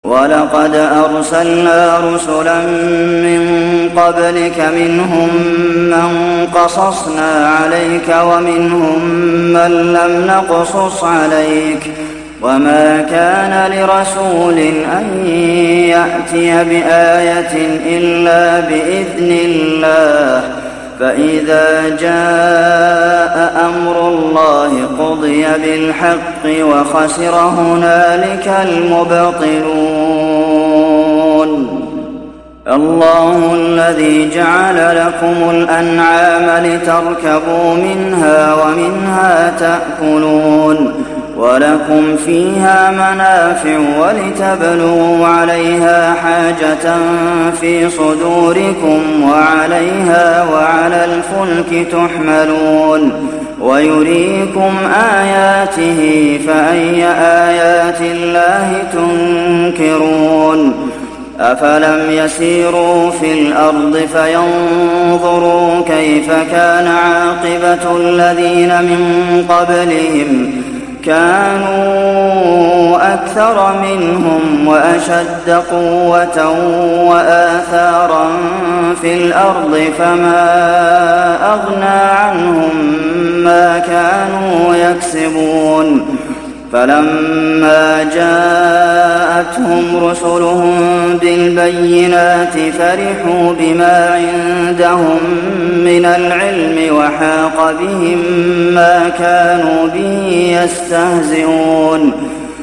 وَلَقَدْ أَرْسَلْنَا رُسُلًا مِّن قَبْلِكَ مِنْهُم مَّن قَصَصْنَا عَلَيْكَ وَمِنْهُم مَّن لَّمْ نَقْصُصْ عَلَيْكَ ۗ وَمَا كَانَ لِرَسُولٍ أَن يَأْتِيَ بِآيَةٍ إِلَّا بِإِذْنِ اللَّهِ ۚ فَإِذَا جَاءَ أَمْرُ اللَّهِ قُضِيَ بِالْحَقِّ وَخَسِرَ هُنَالِكَ الْمُبْطِلُونَ. اللَّهُ الَّذِي جَعَلَ لَكُمُ الْأَنْعَامَ لِتَرْكَبُوا مِنْهَا وَمِنْهَا تَأْكُلُونَ وَلَكُمْ فِيهَا مَنَافِعُ وَلِتَبْلُغُوا عَلَيْهَا حَاجَةً فِي صُدُورِكُمْ وَعَلَيْهَا وَعَلَى الْفُلْكِ تُحْمَلُونَ وَيُرِيكُمْ آيَاتِهِ فَأَيَّ آيَاتِ اللَّهِ تُنكِرُونَ أَفَلَمْ يَسِيرُوا فِي الْأَرْضِ فَيَنظُرُوا كَيْفَ كَانَ عَاقِبَةُ الَّذِينَ مِن قَبْلِهِمْ ۚ كانوا أكثر منهم وأشد قوة وآثارا في الأرض فما أغنى عنهم ما كانوا يكسبون. فلما جاءتهم رسلهم بالبينات فرحوا بما عندهم من العلم وحاق بهم ما كانوا به يستهزئون.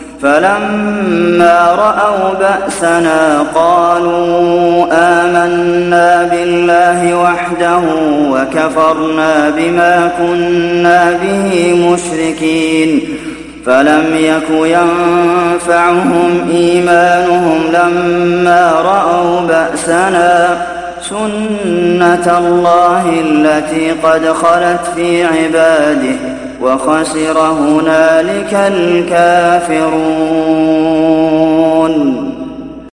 فلما رأوا بأسنا قالوا آمنا بالله وحده وكفرنا بما كنا به مشركين. فلم يك ينفعهم إيمانهم لما رأوا بأسنا سنة الله التي قد خلت في عباده وخسر هنالك الكافرون.